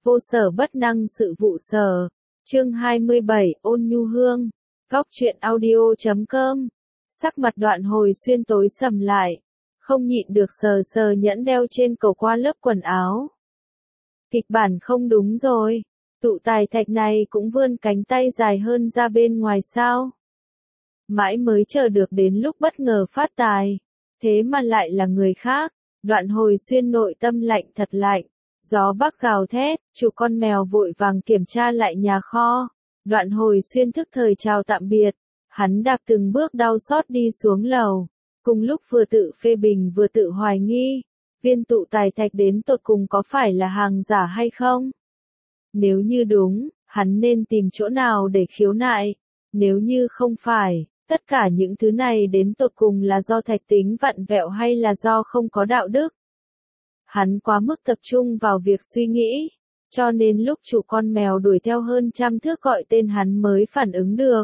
Vô sở bất năng sự vụ sở. Chương 27, Ôn Nhu Hương. Góc truyện audio.com. Sắc mặt Đoạn Hồi Xuyên tối sầm lại, không nhịn được sờ sờ nhẫn đeo trên cổ qua lớp quần áo. Kịch bản không đúng rồi, tụ tài thạch này cũng vươn cánh tay dài hơn ra bên ngoài sao? Mãi mới chờ được đến lúc bất ngờ phát tài, thế mà lại là người khác. Đoạn Hồi Xuyên nội tâm lạnh thật lạnh. Gió bắc gào thét, chủ con mèo vội vàng kiểm tra lại nhà kho. Đoạn Hồi Xuyên thức thời chào tạm biệt, hắn đạp từng bước đau xót đi xuống lầu. Cùng lúc vừa tự phê bình vừa tự hoài nghi, viên tụ tài thạch đến tột cùng có phải là hàng giả hay không? Nếu như đúng, hắn nên tìm chỗ nào để khiếu nại. Nếu như không phải, tất cả những thứ này đến tột cùng là do thạch tính vặn vẹo hay là do không có đạo đức? Hắn quá mức tập trung vào việc suy nghĩ, cho nên lúc chủ con mèo đuổi theo hơn 100 thước gọi tên hắn mới phản ứng được.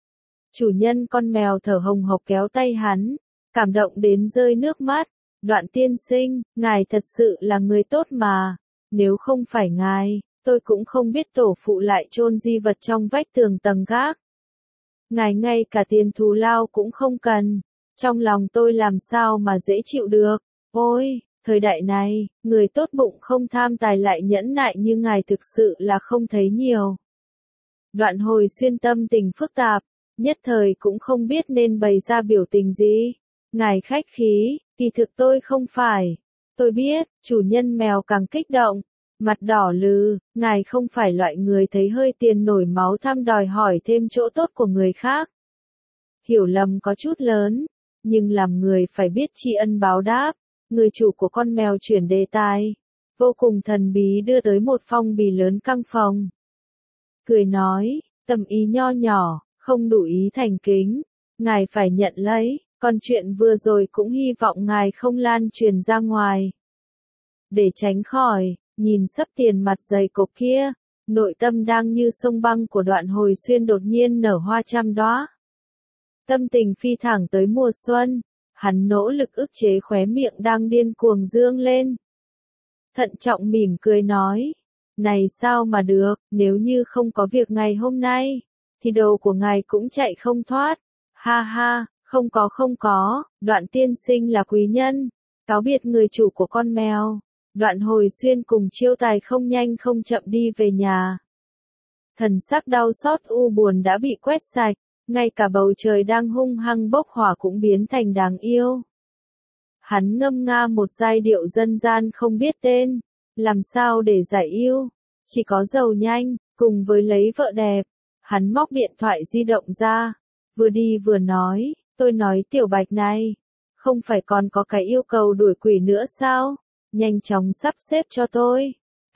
Chủ nhân con mèo thở hồng hộc kéo tay hắn, cảm động đến rơi nước mắt. Đoạn tiên sinh, ngài thật sự là người tốt mà, nếu không phải ngài, tôi cũng không biết tổ phụ lại chôn di vật trong vách tường tầng gác. Ngài ngay cả tiền thù lao cũng không cần, trong lòng tôi làm sao mà dễ chịu được. Ôi, thời đại này, người tốt bụng không tham tài lại nhẫn nại như ngài thực sự là không thấy nhiều. Đoạn Hồi Xuyên tâm tình phức tạp, nhất thời cũng không biết nên bày ra biểu tình gì. Ngài khách khí, kỳ thực tôi không phải. Tôi biết, chủ nhân mèo càng kích động, mặt đỏ lừ, ngài không phải loại người thấy hơi tiền nổi máu thăm đòi hỏi thêm chỗ tốt của người khác. Hiểu lầm có chút lớn, nhưng làm người phải biết tri ân báo đáp. Người chủ của con mèo chuyển đề tài, vô cùng thần bí đưa tới một phong bì lớn căng phòng. Cười nói, tâm ý nho nhỏ, không đủ ý thành kính, ngài phải nhận lấy, còn chuyện vừa rồi cũng hy vọng ngài không lan truyền ra ngoài. Để tránh khỏi, nhìn sấp tiền mặt dày cộp kia, nội tâm đang như sông băng của Đoạn Hồi Xuyên đột nhiên nở hoa trăm đóa. Tâm tình phi thẳng tới mùa xuân. Hắn nỗ lực ức chế khóe miệng đang điên cuồng dương lên. Thận trọng mỉm cười nói, này sao mà được, nếu như không có việc ngày hôm nay, thì đồ của ngài cũng chạy không thoát. Ha ha, không có, Đoạn tiên sinh là quý nhân, cáo biệt người chủ của con mèo. Đoạn Hồi Xuyên cùng Chiêu Tài không nhanh không chậm đi về nhà. Thần sắc đau xót u buồn đã bị quét sạch. Ngay cả bầu trời đang hung hăng bốc hỏa cũng biến thành đáng yêu. Hắn ngâm nga một giai điệu dân gian không biết tên, làm sao để giải yêu, chỉ có giàu nhanh, cùng với lấy vợ đẹp. Hắn móc điện thoại di động ra, vừa đi vừa nói, tôi nói Tiểu Bạch này, không phải còn có cái yêu cầu đuổi quỷ nữa sao, nhanh chóng sắp xếp cho tôi.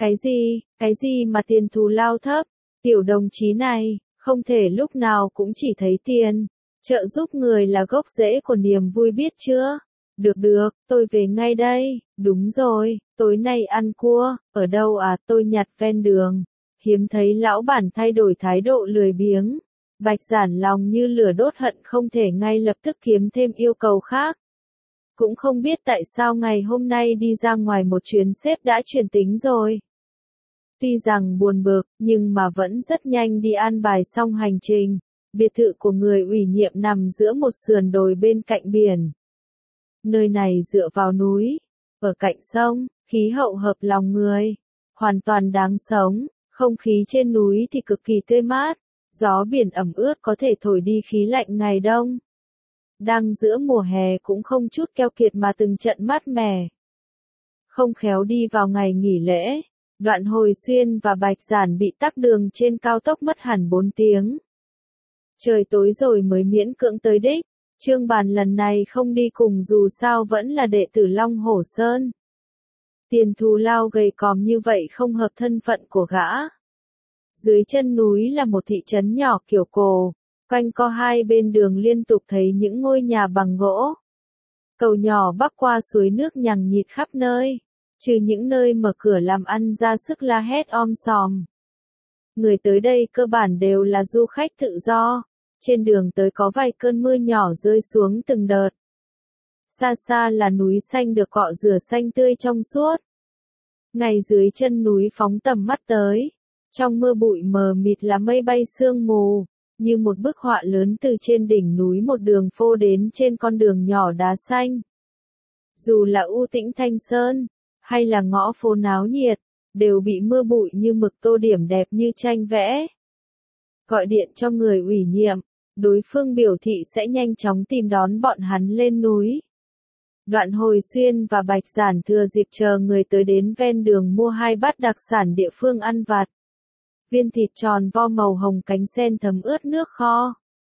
Cái gì mà tiền thù lao thấp, tiểu đồng chí này. Không thể lúc nào cũng chỉ thấy tiền, trợ giúp người là gốc rễ của niềm vui biết chưa? Được, tôi về ngay đây. Đúng rồi, tối nay ăn cua, ở đâu à? Tôi nhặt ven đường. Hiếm thấy lão bản thay đổi thái độ lười biếng. Bạch Giản lòng như lửa đốt hận không thể ngay lập tức kiếm thêm yêu cầu khác. Cũng không biết tại sao ngày hôm nay đi ra ngoài một chuyến sếp đã chuyển tính rồi. Tuy rằng buồn bực, nhưng mà vẫn rất nhanh đi an bài xong hành trình. Biệt thự của người ủy nhiệm nằm giữa một sườn đồi bên cạnh biển. Nơi này dựa vào núi, ở cạnh sông, khí hậu hợp lòng người, hoàn toàn đáng sống. Không khí trên núi thì cực kỳ tươi mát, gió biển ẩm ướt có thể thổi đi khí lạnh ngày đông. Đang giữa mùa hè cũng không chút keo kiệt mà từng trận mát mẻ. Không khéo đi vào ngày nghỉ lễ. Đoạn Hồi Xuyên và Bạch Giản bị tắc đường trên cao tốc mất hẳn 4 tiếng. Trời tối rồi mới miễn cưỡng tới đích. Trương Bàn lần này không đi cùng dù sao vẫn là đệ tử Long Hổ Sơn. Tiền thù lao gầy còm như vậy không hợp thân phận của gã. Dưới chân núi là một thị trấn nhỏ kiểu cổ, quanh co hai bên đường liên tục thấy những ngôi nhà bằng gỗ. Cầu nhỏ bắc qua suối nước nhằng nhịt khắp nơi. Trừ những nơi mở cửa làm ăn ra sức la hét om sòm. Người tới đây cơ bản đều là du khách tự do, trên đường tới có vài cơn mưa nhỏ rơi xuống từng đợt. Xa xa là núi xanh được cọ rửa xanh tươi trong suốt. Ngay dưới chân núi phóng tầm mắt tới, trong mưa bụi mờ mịt là mây bay sương mù, như một bức họa lớn từ trên đỉnh núi một đường phô đến trên con đường nhỏ đá xanh. Dù là u tĩnh Thanh Sơn, hay là ngõ phố náo nhiệt, đều bị mưa bụi như mực tô điểm đẹp như tranh vẽ. Gọi điện cho người ủy nhiệm, đối phương biểu thị sẽ nhanh chóng tìm đón bọn hắn lên núi. Đoạn Hồi Xuyên và Bạch Giản thừa dịp chờ người tới đến ven đường mua 2 bát đặc sản địa phương ăn vặt. Viên thịt tròn vo màu hồng cánh sen thấm ướt nước kho.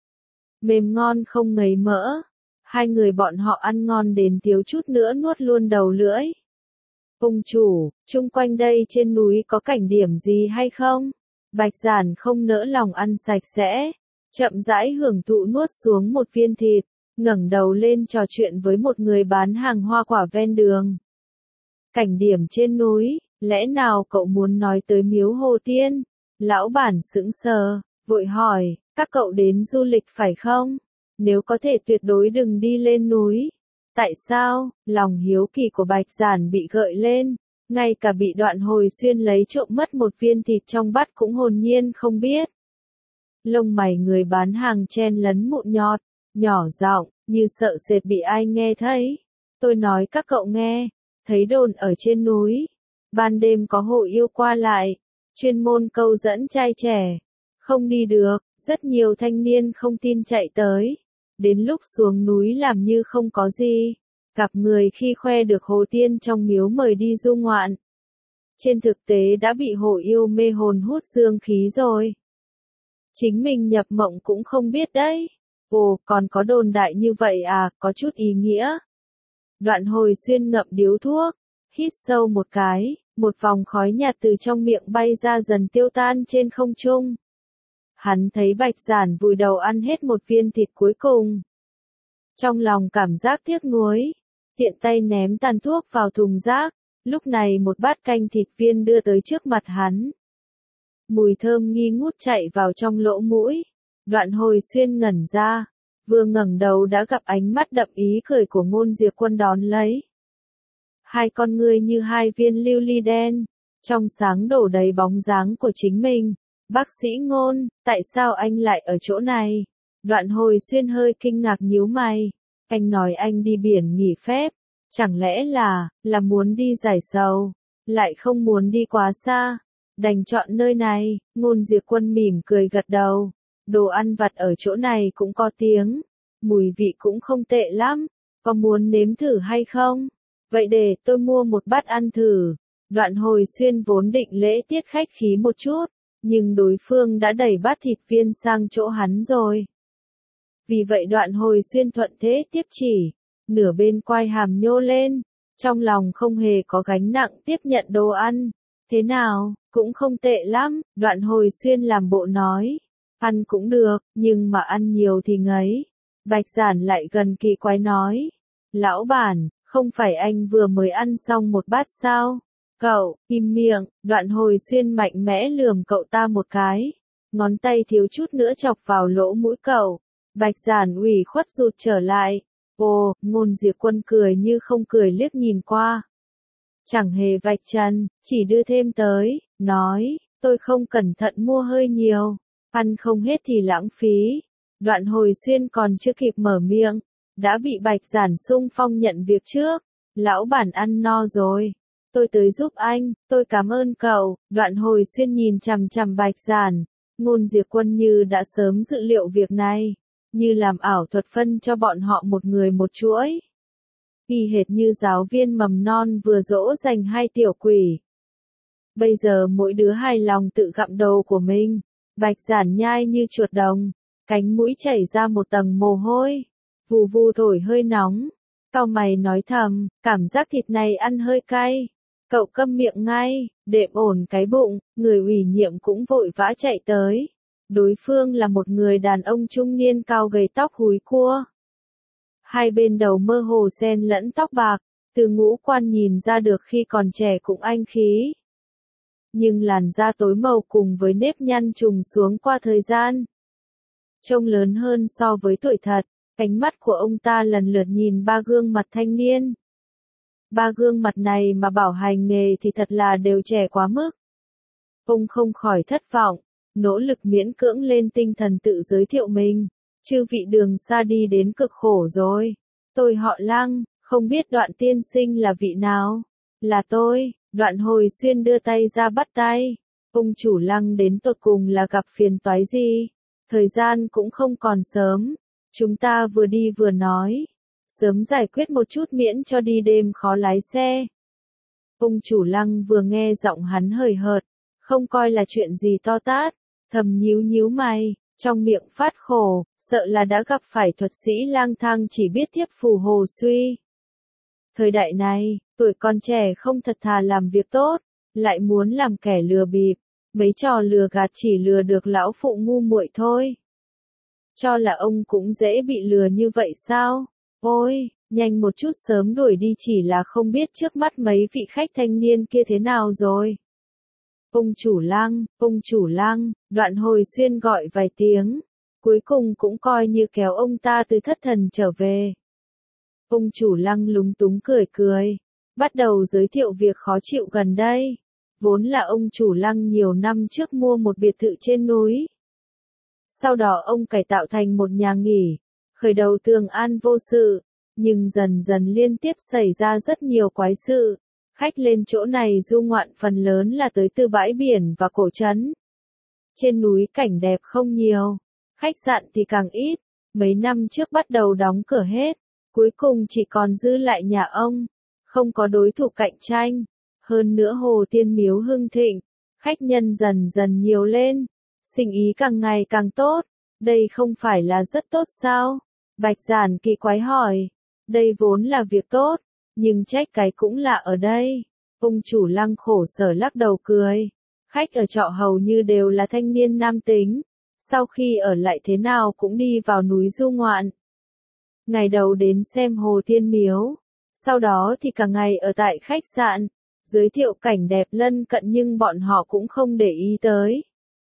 Mềm ngon không ngấy mỡ. Hai người bọn họ ăn ngon đến thiếu chút nữa nuốt luôn đầu lưỡi. Ông chủ, chung quanh đây trên núi có cảnh điểm gì hay không? Bạch Giản không nỡ lòng ăn sạch sẽ, chậm rãi hưởng thụ nuốt xuống một viên thịt, ngẩng đầu lên trò chuyện với một người bán hàng hoa quả ven đường. Cảnh điểm trên núi, lẽ nào cậu muốn nói tới miếu Hồ Tiên? Lão bản sững sờ, vội hỏi, các cậu đến du lịch phải không? Nếu có thể tuyệt đối đừng đi lên núi. Tại sao? Lòng hiếu kỳ của Bạch Giản bị gợi lên, ngay cả bị Đoạn Hồi Xuyên lấy trộm mất một viên thịt trong bát cũng hồn nhiên không biết. Lông mày người bán hàng chen lấn mụn nhọt, nhỏ giọng, như sợ sệt bị ai nghe thấy. Tôi nói các cậu nghe, thấy đồn ở trên núi, ban đêm có hội yêu qua lại, chuyên môn câu dẫn trai trẻ. Không đi được, rất nhiều thanh niên không tin chạy tới. Đến lúc xuống núi làm như không có gì, gặp người khi khoe được Hồ Tiên trong miếu mời đi du ngoạn. Trên thực tế đã bị hồ yêu mê hồn hút dương khí rồi. Chính mình nhập mộng cũng không biết đấy. Ồ, còn có đồn đại như vậy à, có chút ý nghĩa. Đoạn Hồi Xuyên ngậm điếu thuốc, hít sâu một cái, một vòng khói nhạt từ trong miệng bay ra dần tiêu tan trên không trung. Hắn thấy Bạch Giản vùi đầu ăn hết một viên thịt cuối cùng. Trong lòng cảm giác tiếc nuối, tiện tay ném tàn thuốc vào thùng rác, lúc này một bát canh thịt viên đưa tới trước mặt hắn. Mùi thơm nghi ngút chạy vào trong lỗ mũi, Đoạn Hồi Xuyên ngẩn ra, vừa ngẩng đầu đã gặp ánh mắt đậm ý cười của Ngôn Diệp Quân đón lấy. Hai con ngươi như hai viên lưu ly đen, trong sáng đổ đầy bóng dáng của chính mình. Bác sĩ Ngôn, tại sao anh lại ở chỗ này? Đoạn Hồi Xuyên hơi kinh ngạc nhíu mày. Anh nói anh đi biển nghỉ phép. Chẳng lẽ là muốn đi giải sầu? Lại không muốn đi quá xa. Đành chọn nơi này. Ngôn Diệp Quân mỉm cười gật đầu. Đồ ăn vặt ở chỗ này cũng có tiếng. Mùi vị cũng không tệ lắm. Có muốn nếm thử hay không? Vậy để tôi mua một bát ăn thử. Đoạn Hồi Xuyên vốn định lễ tiết khách khí một chút. Nhưng đối phương đã đẩy bát thịt viên sang chỗ hắn rồi. Vì vậy Đoạn Hồi Xuyên thuận thế tiếp chỉ, nửa bên quai hàm nhô lên, trong lòng không hề có gánh nặng tiếp nhận đồ ăn. Thế nào, cũng không tệ lắm, Đoạn Hồi Xuyên làm bộ nói. Ăn cũng được, nhưng mà ăn nhiều thì ngấy. Bạch Giản lại gần kỳ quái nói. Lão bản, không phải anh vừa mới ăn xong một bát sao? Cậu, im miệng, Đoạn Hồi Xuyên mạnh mẽ lườm cậu ta một cái. Ngón tay thiếu chút nữa chọc vào lỗ mũi cậu. Bạch Giản ủy khuất rụt trở lại. Ồ, Ngôn Diệp Quân cười như không cười liếc nhìn qua. Chẳng hề vạch trần, chỉ đưa thêm tới, nói, tôi không cẩn thận mua hơi nhiều. Ăn không hết thì lãng phí. Đoạn Hồi Xuyên còn chưa kịp mở miệng, đã bị Bạch Giản xung phong nhận việc trước. Lão bản ăn no rồi. Tôi tới giúp anh, tôi cảm ơn cậu. Đoạn Hồi Xuyên nhìn chằm chằm Bạch Giản. Ngôn Diệp Quân như đã sớm dự liệu việc này, như làm ảo thuật phân cho bọn họ một người một chuỗi. Y hệt như giáo viên mầm non vừa dỗ dành hai tiểu quỷ. Bây giờ mỗi đứa hài lòng tự gặm đầu của mình. Bạch Giản nhai như chuột đồng, cánh mũi chảy ra một tầng mồ hôi, vù vù thổi hơi nóng. Cau mày nói thầm, cảm giác thịt này ăn hơi cay. Cậu câm miệng ngay, đệm ổn cái bụng, người ủy nhiệm cũng vội vã chạy tới. Đối phương là một người đàn ông trung niên cao gầy tóc húi cua. Hai bên đầu mơ hồ xen lẫn tóc bạc, từ ngũ quan nhìn ra được khi còn trẻ cũng anh khí. Nhưng làn da tối màu cùng với nếp nhăn trùng xuống qua thời gian. Trông lớn hơn so với tuổi thật, ánh mắt của ông ta lần lượt nhìn ba gương mặt thanh niên. Ba gương mặt này mà bảo hành nghề thì thật là đều trẻ quá mức. Ông không khỏi thất vọng, nỗ lực miễn cưỡng lên tinh thần tự giới thiệu mình. Chư vị đường xa đi đến cực khổ rồi. Tôi họ Lăng, không biết Đoạn tiên sinh là vị nào? Là tôi. Đoạn Hồi Xuyên đưa tay ra bắt tay. Ông chủ Lăng đến tột cùng là gặp phiền toái gì? Thời gian cũng không còn sớm. Chúng ta vừa đi vừa nói. Sớm giải quyết một chút miễn cho đi đêm khó lái xe. Ông chủ Lăng vừa nghe giọng hắn hời hợt, không coi là chuyện gì to tát, thầm nhíu nhíu mày, trong miệng phát khổ, sợ là đã gặp phải thuật sĩ lang thang chỉ biết thiếp phù hồ suy. Thời đại này, tuổi còn trẻ không thật thà làm việc tốt, lại muốn làm kẻ lừa bịp, mấy trò lừa gạt chỉ lừa được lão phụ ngu muội thôi. Cho là ông cũng dễ bị lừa như vậy sao? Ôi, nhanh một chút sớm đuổi đi, chỉ là không biết trước mắt mấy vị khách thanh niên kia thế nào rồi. Ông chủ Lăng, Đoạn Hồi Xuyên gọi vài tiếng, cuối cùng cũng coi như kéo ông ta từ thất thần trở về. Ông chủ Lăng lúng túng cười cười, bắt đầu giới thiệu việc khó chịu gần đây. Vốn là ông chủ Lăng nhiều năm trước mua một biệt thự trên núi. Sau đó ông cải tạo thành một nhà nghỉ, khởi đầu tường an vô sự, nhưng dần dần liên tiếp xảy ra rất nhiều quái sự. Khách lên chỗ này du ngoạn phần lớn là tới từ bãi biển và cổ trấn. Trên núi cảnh đẹp không nhiều, khách sạn thì càng ít, mấy năm trước bắt đầu đóng cửa hết, cuối cùng chỉ còn dư lại nhà ông, không có đối thủ cạnh tranh. Hơn nữa Hồ Tiên Miếu hưng thịnh, khách nhân dần dần nhiều lên, sinh ý càng ngày càng tốt, đây không phải là rất tốt sao? Bạch Giản kỳ quái hỏi, đây vốn là việc tốt, nhưng trách cái cũng là ở đây. Ông chủ Lăng khổ sở lắc đầu cười, khách ở trọ hầu như đều là thanh niên nam tính, sau khi ở lại thế nào cũng đi vào núi du ngoạn. Ngày đầu đến xem Hồ Tiên Miếu, sau đó thì cả ngày ở tại khách sạn, giới thiệu cảnh đẹp lân cận nhưng bọn họ cũng không để ý tới.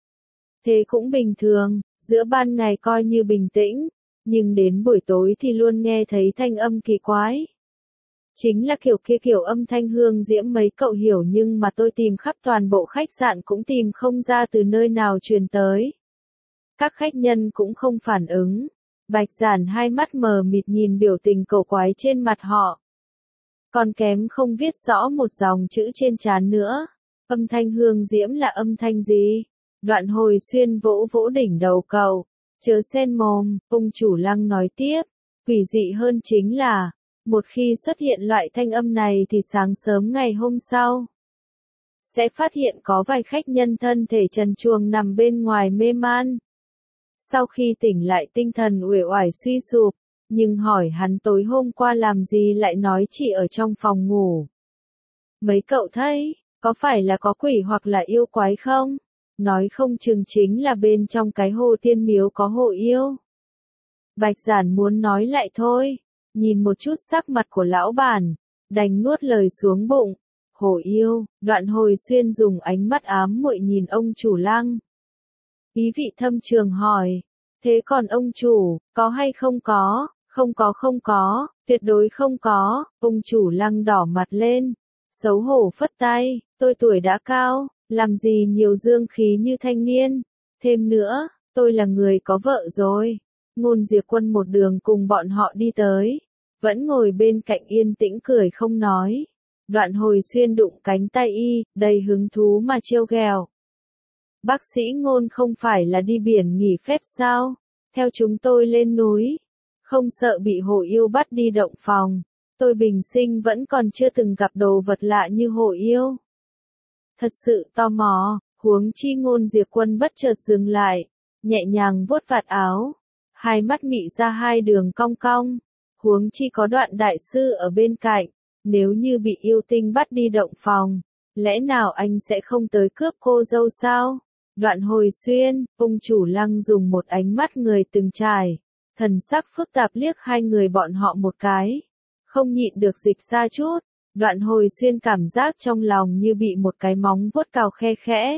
Thế cũng bình thường, giữa ban ngày coi như bình tĩnh, nhưng đến buổi tối thì luôn nghe thấy thanh âm kỳ quái. Chính là kiểu âm thanh hương diễm mấy cậu hiểu, nhưng mà tôi tìm khắp toàn bộ khách sạn cũng tìm không ra từ nơi nào truyền tới. Các khách nhân cũng không phản ứng. Bạch Giản hai mắt mờ mịt nhìn biểu tình cổ quái trên mặt họ. Còn kém không viết rõ một dòng chữ trên trán nữa. Âm thanh hương diễm là âm thanh gì? Đoạn Hồi Xuyên vỗ vỗ đỉnh đầu cậu. Chớ xen mồm, ông chủ Lăng nói tiếp. Quỷ dị hơn chính là, một khi xuất hiện loại thanh âm này thì sáng sớm ngày hôm sau, sẽ phát hiện có vài khách nhân thân thể trần truồng nằm bên ngoài mê man. Sau khi tỉnh lại tinh thần uể oải suy sụp, nhưng hỏi hắn tối hôm qua làm gì lại nói chỉ ở trong phòng ngủ. Mấy cậu thấy, có phải là có quỷ hoặc là yêu quái không? Nói không chừng chính là bên trong cái Hồ Tiên Miếu có hộ yêu. Bạch Giản muốn nói lại thôi, nhìn một chút sắc mặt của lão bản, đành nuốt lời xuống bụng. Hồ yêu, Đoạn Hồi Xuyên dùng ánh mắt ám muội nhìn ông chủ Lăng. Ý vị thâm trường hỏi, thế còn ông chủ, có hay không có? Không có, tuyệt đối không có. Ông chủ Lăng đỏ mặt lên, xấu hổ phất tay, tôi tuổi đã cao, làm gì nhiều dương khí như thanh niên. Thêm nữa, tôi là người có vợ rồi. Ngôn Diệp Quân một đường cùng bọn họ đi tới, vẫn ngồi bên cạnh yên tĩnh cười không nói. Đoạn Hồi Xuyên đụng cánh tay y, đầy hứng thú mà trêu ghẹo. Bác sĩ Ngôn không phải là đi biển nghỉ phép sao? Theo chúng tôi lên núi, không sợ bị hồ yêu bắt đi động phòng. Tôi bình sinh vẫn còn chưa từng gặp đồ vật lạ như hồ yêu. Thật sự tò mò, huống chi Ngôn Diệp Quân bất chợt dừng lại, nhẹ nhàng vuốt vạt áo, hai mắt mị ra hai đường cong cong. Huống chi có Đoạn đại sư ở bên cạnh, nếu như bị yêu tinh bắt đi động phòng, lẽ nào anh sẽ không tới cướp cô dâu sao? Đoạn Hồi Xuyên, ông chủ Lăng dùng một ánh mắt người từng trải, thần sắc phức tạp liếc hai người bọn họ một cái, không nhịn được dịch ra chút. Đoạn Hồi Xuyên cảm giác trong lòng như bị một cái móng vuốt cào khe khẽ.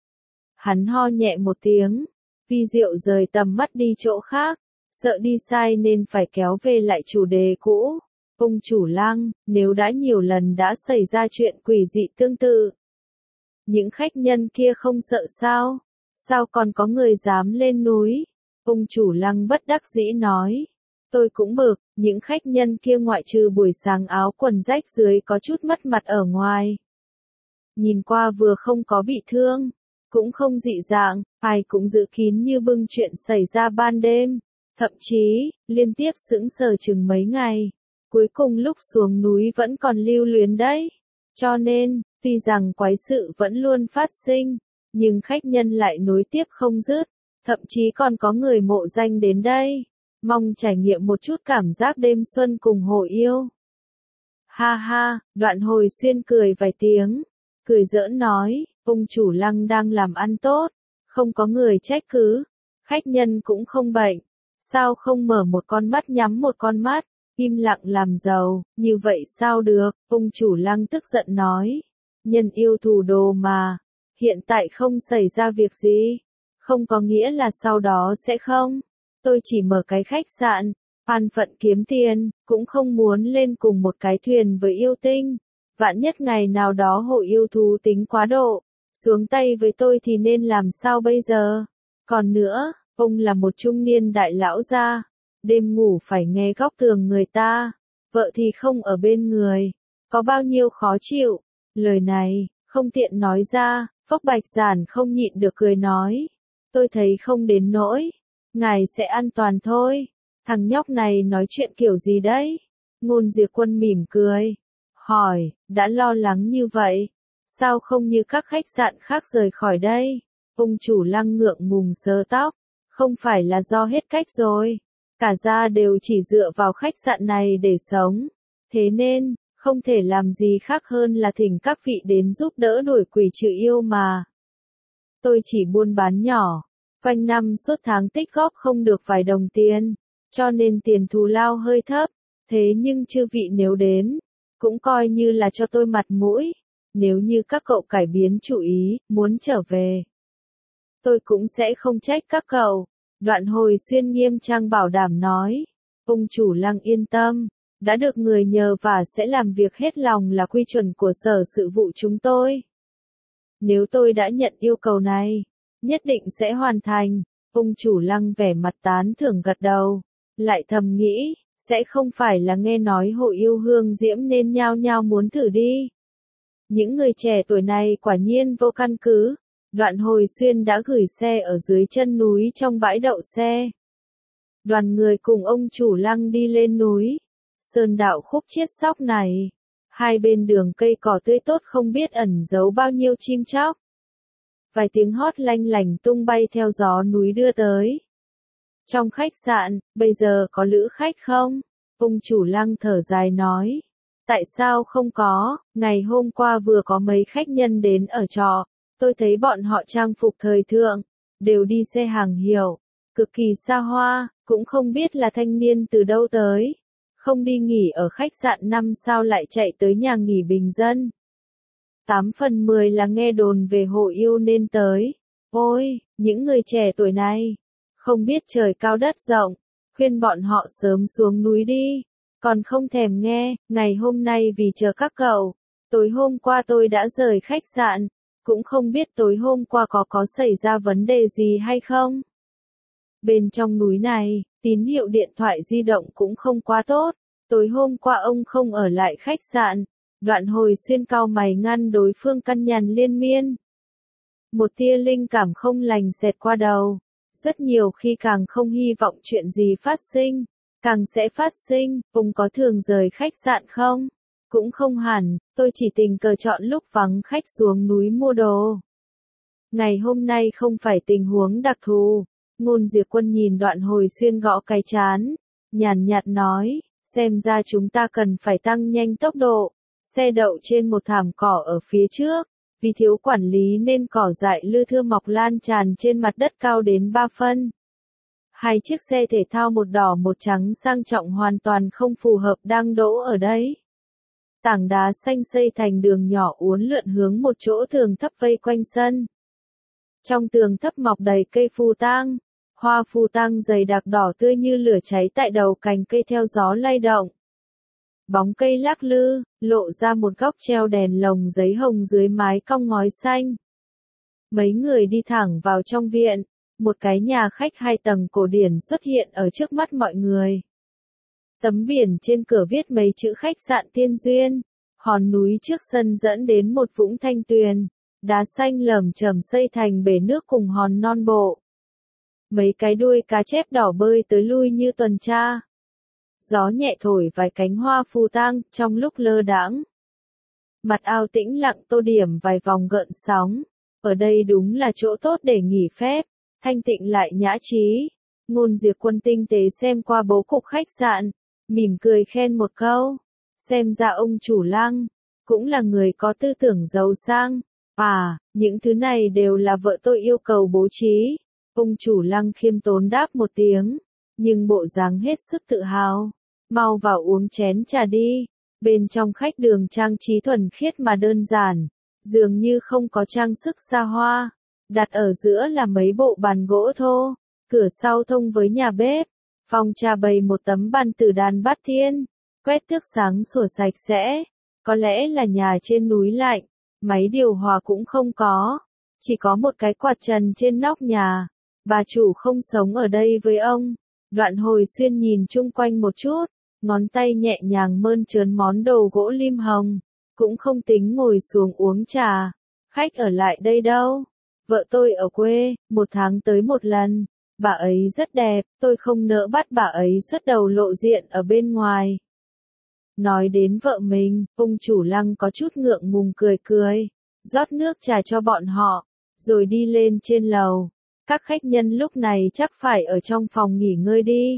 Hắn ho nhẹ một tiếng, Vi Diệu rời tầm mắt đi chỗ khác, sợ đi sai nên phải kéo về lại chủ đề cũ. Ông chủ Lăng, nếu đã nhiều lần đã xảy ra chuyện quỷ dị tương tự, những khách nhân kia không sợ sao? Sao còn có người dám lên núi? Ông chủ Lăng bất đắc dĩ nói. Tôi cũng bực, những khách nhân kia ngoại trừ buổi sáng áo quần rách dưới có chút mất mặt ở ngoài. Nhìn qua vừa không có bị thương, cũng không dị dạng, ai cũng giữ kín như bưng chuyện xảy ra ban đêm. Thậm chí, liên tiếp sững sờ chừng mấy ngày. Cuối cùng lúc xuống núi vẫn còn lưu luyến đấy. Cho nên, tuy rằng quái sự vẫn luôn phát sinh, nhưng khách nhân lại nối tiếp không dứt. Thậm chí còn có người mộ danh đến đây. Mong trải nghiệm một chút cảm giác đêm xuân cùng hồ yêu. Ha ha, Đoạn Hồi Xuyên cười vài tiếng. Cười giỡn nói, ông chủ Lăng đang làm ăn tốt. Không có người trách cứ. Khách nhân cũng không bệnh. Sao không mở một con mắt nhắm một con mắt, im lặng làm giàu, như vậy sao được, ông chủ Lăng tức giận nói. Nhân yêu thủ đồ mà, hiện tại không xảy ra việc gì, không có nghĩa là sau đó sẽ không. Tôi chỉ mở cái khách sạn, an phận kiếm tiền, cũng không muốn lên cùng một cái thuyền với yêu tinh. Vạn nhất ngày nào đó hội yêu thú tính quá độ, xuống tay với tôi thì nên làm sao bây giờ? Còn nữa, ông là một trung niên đại lão gia, đêm ngủ phải nghe góc tường người ta, vợ thì không ở bên người, có bao nhiêu khó chịu. Lời này, không tiện nói ra, Phốc Bạch Giản không nhịn được cười nói. Tôi thấy không đến nỗi, ngài sẽ an toàn thôi. Thằng nhóc này nói chuyện kiểu gì đấy? Ngôn Diệp Quân mỉm cười, hỏi, đã lo lắng như vậy, sao không như các khách sạn khác rời khỏi đây? Ông chủ Lăng ngượng ngùng sờ tóc, không phải là do hết cách rồi, cả gia đều chỉ dựa vào khách sạn này để sống, thế nên, không thể làm gì khác hơn là thỉnh các vị đến giúp đỡ đuổi quỷ trừ yêu mà. Tôi chỉ buôn bán nhỏ, quanh năm suốt tháng tích góp không được vài đồng tiền, cho nên tiền thù lao hơi thấp, thế nhưng chư vị nếu đến, cũng coi như là cho tôi mặt mũi, nếu như các cậu cải biến chủ ý, muốn trở về. Tôi cũng sẽ không trách các cậu. Đoạn Hồi Xuyên nghiêm trang bảo đảm nói. Ông chủ Lăng yên tâm, đã được người nhờ và sẽ làm việc hết lòng là quy chuẩn của sở sự vụ chúng tôi. Nếu tôi đã nhận yêu cầu này, nhất định sẽ hoàn thành. Ông chủ Lăng vẻ mặt tán thưởng gật đầu, lại thầm nghĩ, sẽ không phải là nghe nói hội yêu hương diễm nên nhao nhao muốn thử đi. Những người trẻ tuổi này quả nhiên vô căn cứ. Đoạn Hồi Xuyên đã gửi xe ở dưới chân núi trong bãi đậu xe. Đoàn người cùng ông chủ Lăng đi lên núi. Sơn đạo khúc chiết xóc này. Hai bên đường cây cỏ tươi tốt không biết ẩn giấu bao nhiêu chim chóc. Vài tiếng hót lanh lành tung bay theo gió núi đưa tới. Trong khách sạn, bây giờ có lữ khách không? Ông chủ Lăng thở dài nói. Tại sao không có, ngày hôm qua vừa có mấy khách nhân đến ở trọ. Tôi thấy bọn họ trang phục thời thượng, đều đi xe hàng hiệu, cực kỳ xa hoa, cũng không biết là thanh niên từ đâu tới. Không đi nghỉ ở khách sạn 5 sao lại chạy tới nhà nghỉ bình dân. 8/10 là nghe đồn về hội yêu nên tới. Ôi, những người trẻ tuổi này, không biết trời cao đất rộng, khuyên bọn họ sớm xuống núi đi. Còn không thèm nghe, ngày hôm nay vì chờ các cậu, tối hôm qua tôi đã rời khách sạn. Cũng không biết tối hôm qua có xảy ra vấn đề gì hay không. Bên trong núi này, tín hiệu điện thoại di động cũng không quá tốt. Tối hôm qua ông không ở lại khách sạn. Đoạn Hồi Xuyên cau mày ngăn đối phương căn nhằn liên miên. Một tia linh cảm không lành xẹt qua đầu. Rất nhiều khi càng không hy vọng chuyện gì phát sinh, càng sẽ phát sinh. Ông có thường rời khách sạn không? Cũng không hẳn, tôi chỉ tình cờ chọn lúc vắng khách xuống núi mua đồ. Ngày hôm nay không phải tình huống đặc thù. Ngôn Diệp Quân nhìn Đoạn Hồi Xuyên gõ cái trán, nhàn nhạt nói, xem ra chúng ta cần phải tăng nhanh tốc độ. Xe đậu trên một thảm cỏ ở phía trước, vì thiếu quản lý nên cỏ dại lưa thưa mọc lan tràn trên mặt đất cao đến 3 phân. Hai chiếc xe thể thao một đỏ một trắng sang trọng hoàn toàn không phù hợp đang đỗ ở đấy. Tảng đá xanh xây thành đường nhỏ uốn lượn hướng một chỗ tường thấp vây quanh sân. Trong tường thấp mọc đầy cây phù tang, hoa phù tang dày đặc đỏ tươi như lửa cháy tại đầu cành cây theo gió lay động. bóng cây lắc lư, lộ ra một góc treo đèn lồng giấy hồng dưới mái cong ngói xanh. Mấy người đi thẳng vào trong viện, một cái nhà khách 2 tầng cổ điển xuất hiện ở trước mắt mọi người. Tấm biển trên cửa viết mấy chữ khách sạn Tiên Duyên, hòn núi trước sân dẫn đến một vũng thanh tuyền, đá xanh lởm chởm xây thành bể nước cùng hòn non bộ. Mấy cái đuôi cá chép đỏ bơi tới lui như tuần tra. Gió nhẹ thổi vài cánh hoa phù tang trong lúc lơ đãng. Mặt ao tĩnh lặng tô điểm vài vòng gợn sóng. Ở đây đúng là chỗ tốt để nghỉ phép, thanh tịnh lại nhã trí. Ngôn Diệp Quân tinh tế xem qua bố cục khách sạn, mỉm cười khen một câu. Xem ra ông chủ Lăng, cũng là người có tư tưởng giàu sang. À, những thứ này đều là vợ tôi yêu cầu bố trí. Ông chủ Lăng khiêm tốn đáp một tiếng, nhưng bộ dáng hết sức tự hào. Mau vào uống chén trà đi. Bên trong khách đường trang trí thuần khiết mà đơn giản, dường như không có trang sức xa hoa. Đặt ở giữa là mấy bộ bàn gỗ thô, cửa sau thông với nhà bếp. Phòng trà bày một tấm bàn tử đàn bát thiên, quét tước sáng sủa sạch sẽ. Có lẽ là nhà trên núi lạnh, máy điều hòa cũng không có, chỉ có một cái quạt trần trên nóc nhà. Bà chủ không sống ở đây với ông. Đoạn Hồi Xuyên nhìn chung quanh một chút, ngón tay nhẹ nhàng mơn trớn món đồ gỗ lim hồng, cũng không tính ngồi xuống uống trà. Khách ở lại đây đâu? Vợ tôi ở quê, 1 tháng tới 1 lần. Bà ấy rất đẹp, tôi không nỡ bắt bà ấy xuất đầu lộ diện ở bên ngoài. Nói đến vợ mình, ông chủ Lăng có chút ngượng ngùng cười cười, rót nước trà cho bọn họ, rồi đi lên trên lầu. Các khách nhân lúc này chắc phải ở trong phòng nghỉ ngơi đi.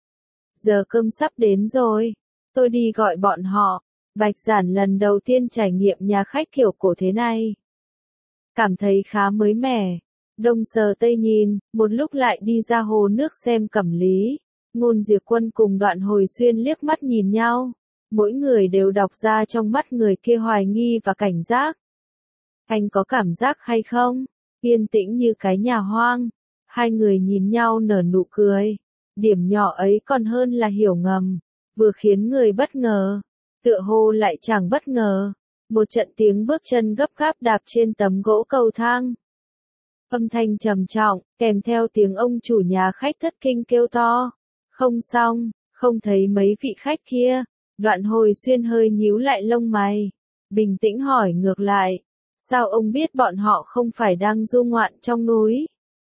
Giờ cơm sắp đến rồi, tôi đi gọi bọn họ. Bạch Giản lần đầu tiên trải nghiệm nhà khách kiểu cổ thế này. Cảm thấy khá mới mẻ. Đông sờ tây nhìn, một lúc lại đi ra hồ nước xem Cẩm Lý. Ngôn Diệp Quân cùng Đoạn Hồi Xuyên liếc mắt nhìn nhau. Mỗi người đều đọc ra trong mắt người kia hoài nghi và cảnh giác. Anh có cảm giác hay không? Yên tĩnh như cái nhà hoang. Hai người nhìn nhau nở nụ cười. Điểm nhỏ ấy còn hơn là hiểu ngầm. Vừa khiến người bất ngờ. Tựa hồ lại chẳng bất ngờ. Một trận tiếng bước chân gấp gáp đạp trên tấm gỗ cầu thang. Âm thanh trầm trọng, kèm theo tiếng ông chủ nhà khách thất kinh kêu to. Không xong, không thấy mấy vị khách kia. Đoạn Hồi Xuyên hơi nhíu lại lông mày. Bình tĩnh hỏi ngược lại. Sao ông biết bọn họ không phải đang du ngoạn trong núi?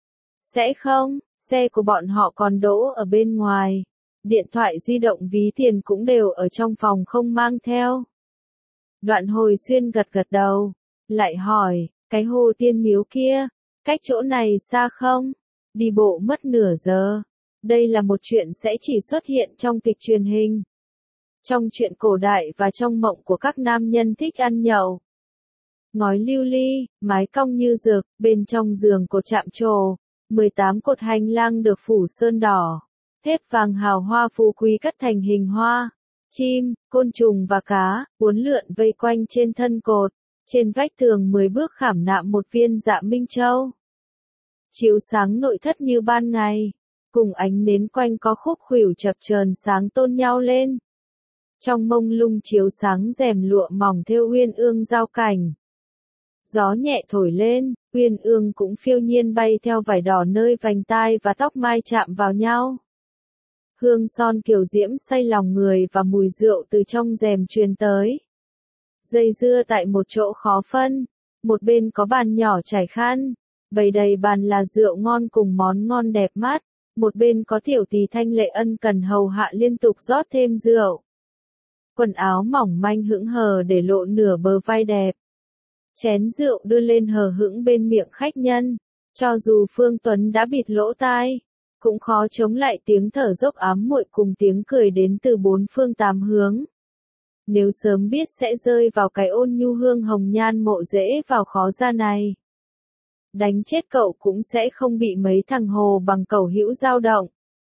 Sẽ không, xe của bọn họ còn đỗ ở bên ngoài. Điện thoại di động ví tiền cũng đều ở trong phòng không mang theo. Đoạn Hồi Xuyên gật gật đầu. Lại hỏi, cái hồ Tiên Miếu kia, cách chỗ này xa không? Đi bộ mất nửa giờ. Đây là một chuyện sẽ chỉ xuất hiện trong kịch truyền hình. Trong truyện cổ đại và trong mộng của các nam nhân thích ăn nhậu. Ngói lưu ly, mái cong như dược, bên trong giường cột chạm trổ. 18 cột hành lang được phủ sơn đỏ. Thép vàng hào hoa phú quý cắt thành hình hoa. Chim, côn trùng và cá, uốn lượn vây quanh trên thân cột. Trên vách tường 10 bước khảm nạm một viên dạ minh châu. Chiếu sáng nội thất như ban ngày. Cùng ánh nến quanh có khúc khuỷu chập chờn sáng tôn nhau lên. Trong mông lung chiếu sáng rèm lụa mỏng thêu uyên ương giao cảnh. Gió nhẹ thổi lên, uyên ương cũng phiêu nhiên bay theo vải đỏ nơi vành tai và tóc mai chạm vào nhau. Hương son kiều diễm say lòng người và mùi rượu từ trong rèm truyền tới. Dây dưa tại một chỗ khó phân, một bên có bàn nhỏ trải khăn, bày đầy bàn là rượu ngon cùng món ngon đẹp mắt, một bên có tiểu tỳ thanh lệ ân cần hầu hạ liên tục rót thêm rượu. Quần áo mỏng manh hững hờ để lộ nửa bờ vai đẹp. Chén rượu đưa lên hờ hững bên miệng khách nhân, cho dù Phương Tuấn đã bịt lỗ tai, cũng khó chống lại tiếng thở dốc ám muội cùng tiếng cười đến từ 4 phương 8 hướng. Nếu sớm biết sẽ rơi vào cái ôn nhu hương hồng nhan mộ dễ vào khó ra này. Đánh chết cậu cũng sẽ không bị mấy thằng hồ bằng cẩu hữu dao động.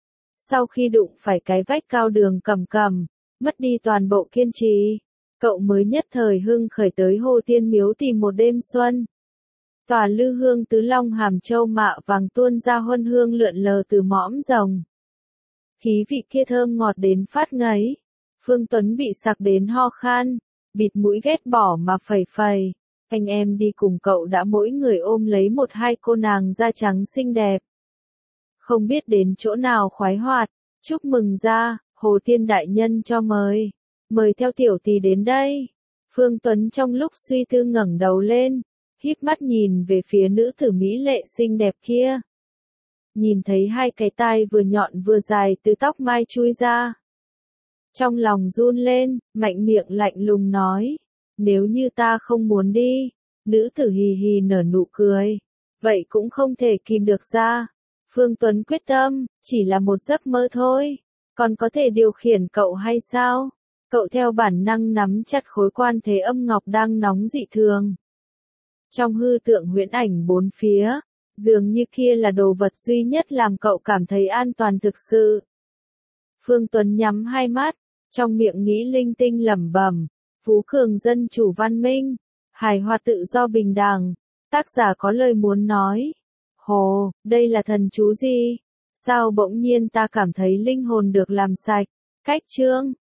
Sau khi đụng phải cái vách cao đường cầm cầm, mất đi toàn bộ kiên trì, cậu mới nhất thời hưng khởi tới Hồ Tiên Miếu tìm một đêm xuân. Tòa lư hương tứ long hàm châu mạ vàng tuôn ra huân hương lượn lờ từ mõm rồng. Khí vị kia thơm ngọt đến phát ngấy. Phương Tuấn bị sặc đến ho khan, bịt mũi ghét bỏ mà phẩy phẩy. Anh em đi cùng cậu đã mỗi người ôm lấy một hai cô nàng da trắng xinh đẹp. Không biết đến chỗ nào khoái hoạt, chúc mừng ra, Hồ Tiên đại nhân cho mời. Mời theo tiểu tỷ đến đây. Phương Tuấn trong lúc suy tư ngẩng đầu lên, híp mắt nhìn về phía nữ tử mỹ lệ xinh đẹp kia. Nhìn thấy hai cái tai vừa nhọn vừa dài từ tóc mai chui ra. Trong lòng run lên, mạnh miệng lạnh lùng nói, nếu như ta không muốn đi, nữ tử hì hì nở nụ cười, vậy cũng không thể kìm được ra. Phương Tuấn quyết tâm, chỉ là một giấc mơ thôi, còn có thể điều khiển cậu hay sao? Cậu theo bản năng nắm chặt khối quan thế âm ngọc đang nóng dị thường. Trong hư tượng huyễn ảnh bốn phía, dường như kia là đồ vật duy nhất làm cậu cảm thấy an toàn thực sự. Phương Tuấn nhắm hai mắt, trong miệng nghĩ linh tinh lẩm bẩm, phú cường dân chủ văn minh, hài hòa tự do bình đẳng, tác giả có lời muốn nói. Hồ, đây là thần chú gì? Sao bỗng nhiên ta cảm thấy linh hồn được làm sạch? Cách chương